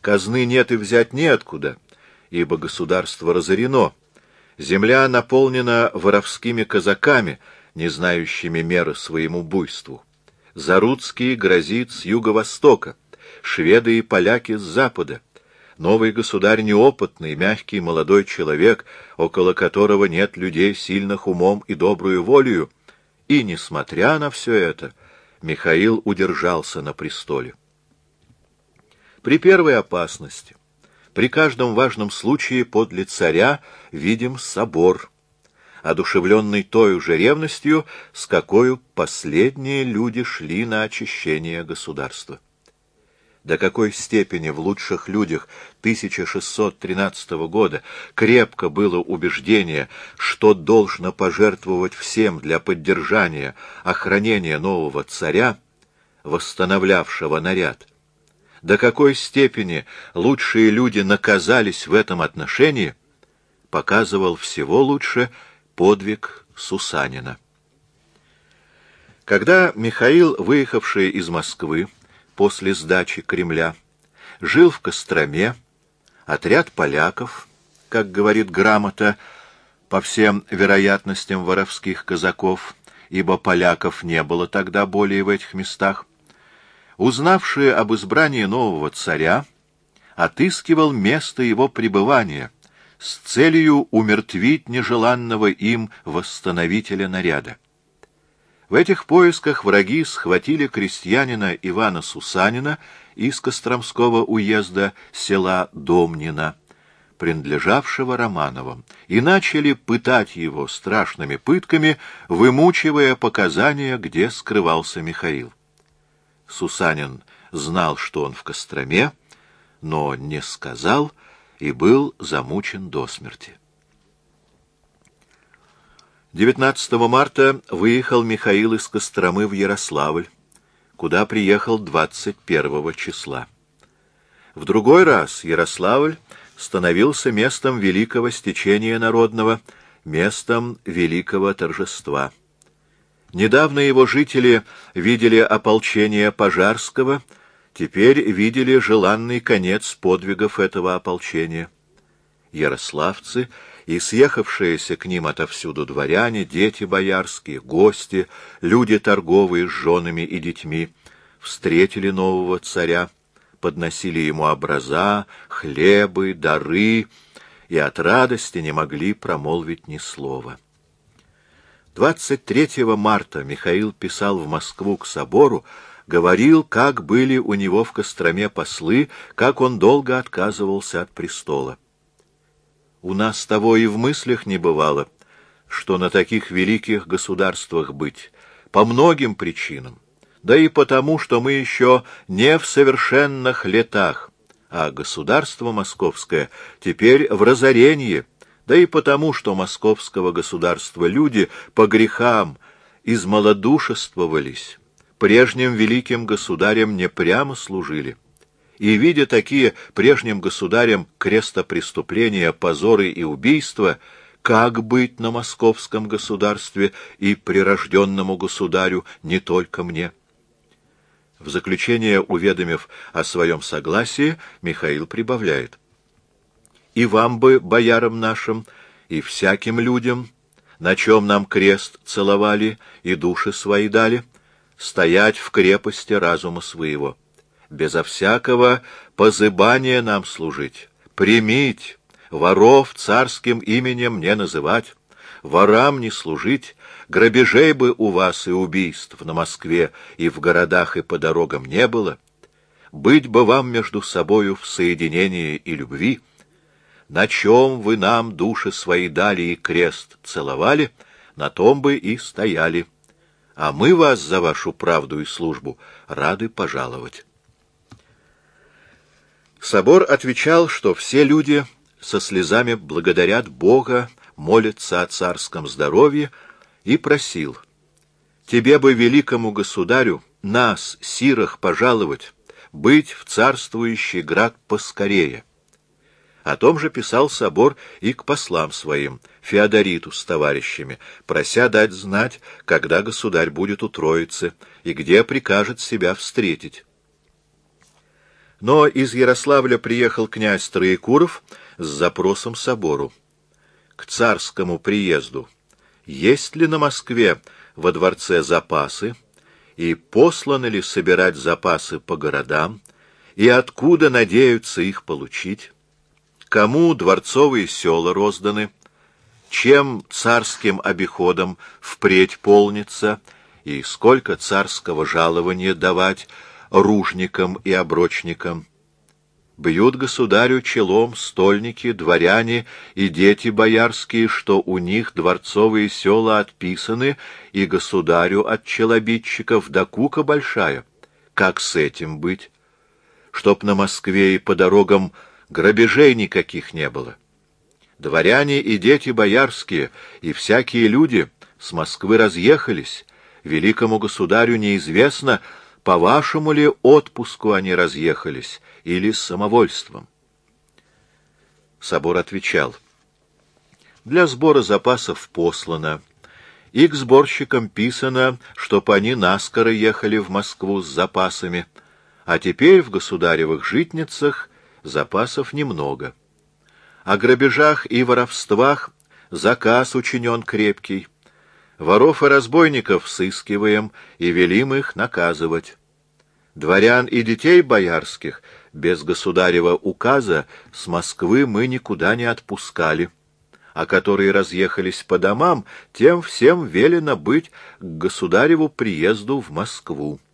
казны нет и взять неоткуда, ибо государство разорено, земля наполнена воровскими казаками, не знающими меры своему буйству. Заруцкий грозит с юго-востока, шведы и поляки с запада. Новый государь неопытный, мягкий молодой человек, около которого нет людей сильных умом и добрую волею. И, несмотря на все это, Михаил удержался на престоле. При первой опасности, при каждом важном случае подле царя видим собор, одушевленный той же ревностью, с какой последние люди шли на очищение государства. До какой степени в лучших людях 1613 года крепко было убеждение, что должно пожертвовать всем для поддержания, охранения нового царя, восстановлявшего наряд. До какой степени лучшие люди наказались в этом отношении, показывал всего лучше подвиг Сусанина. Когда Михаил, выехавший из Москвы после сдачи Кремля, жил в Костроме, отряд поляков, как говорит грамота, по всем вероятностям воровских казаков, ибо поляков не было тогда более в этих местах, узнавшие об избрании нового царя, отыскивал место его пребывания с целью умертвить нежеланного им восстановителя наряда. В этих поисках враги схватили крестьянина Ивана Сусанина из Костромского уезда села Домнино, принадлежавшего Романовым, и начали пытать его страшными пытками, вымучивая показания, где скрывался Михаил. Сусанин знал, что он в Костроме, но не сказал и был замучен до смерти. 19 марта выехал Михаил из Костромы в Ярославль, куда приехал 21 числа. В другой раз Ярославль становился местом великого стечения народного, местом великого торжества. Недавно его жители видели ополчение Пожарского, теперь видели желанный конец подвигов этого ополчения. Ярославцы и съехавшиеся к ним отовсюду дворяне, дети боярские, гости, люди торговые с женами и детьми, встретили нового царя, подносили ему образа, хлебы, дары, и от радости не могли промолвить ни слова. 23 марта Михаил писал в Москву к собору, говорил, как были у него в Костроме послы, как он долго отказывался от престола. У нас того и в мыслях не бывало, что на таких великих государствах быть, по многим причинам, да и потому, что мы еще не в совершенных летах, а государство московское теперь в разорении, да и потому, что московского государства люди по грехам измалодушествовались, прежним великим государям не прямо служили. И, видя такие прежним государям крестопреступления, позоры и убийства, как быть на московском государстве и прирожденному государю, не только мне? В заключение, уведомив о своем согласии, Михаил прибавляет: «И вам бы, боярам нашим, и всяким людям, на чем нам крест целовали и души свои дали, стоять в крепости разума своего. Безо всякого позыбания нам служить, примить, воров царским именем не называть, ворам не служить, грабежей бы у вас и убийств на Москве и в городах и по дорогам не было, быть бы вам между собою в соединении и любви, на чем вы нам души свои дали и крест целовали, на том бы и стояли, а мы вас за вашу правду и службу рады пожаловать». Собор отвечал, что все люди со слезами благодарят Бога, молятся о царском здоровье, и просил: «Тебе бы, великому государю, нас, сирых, пожаловать, быть в царствующий град поскорее». О том же писал собор и к послам своим, Феодориту с товарищами, прося дать знать, когда государь будет у Троицы и где прикажет себя встретить. Но из Ярославля приехал князь Троекуров с запросом собору. К царскому приезду есть ли на Москве во дворце запасы, и посланы ли собирать запасы по городам, и откуда надеются их получить, кому дворцовые села розданы, чем царским обиходом впредь полнится, и сколько царского жалования давать ружникам и оброчникам. Бьют государю челом стольники, дворяне и дети боярские, что у них дворцовые села отписаны, и государю от челобитчиков докука большая. Как с этим быть? Чтоб на Москве и по дорогам грабежей никаких не было. Дворяне и дети боярские, и всякие люди с Москвы разъехались. Великому государю неизвестно, по вашему ли отпуску они разъехались, или с самовольством. Собор отвечал: для сбора запасов послано, и к сборщикам писано, чтоб они наскоро ехали в Москву с запасами, а теперь в государевых житницах запасов немного. О грабежах и воровствах заказ учинен крепкий. Воров и разбойников сыскиваем и велим их наказывать. Дворян и детей боярских без государева указа с Москвы мы никуда не отпускали, а которые разъехались по домам, тем всем велено быть к государеву приезду в Москву.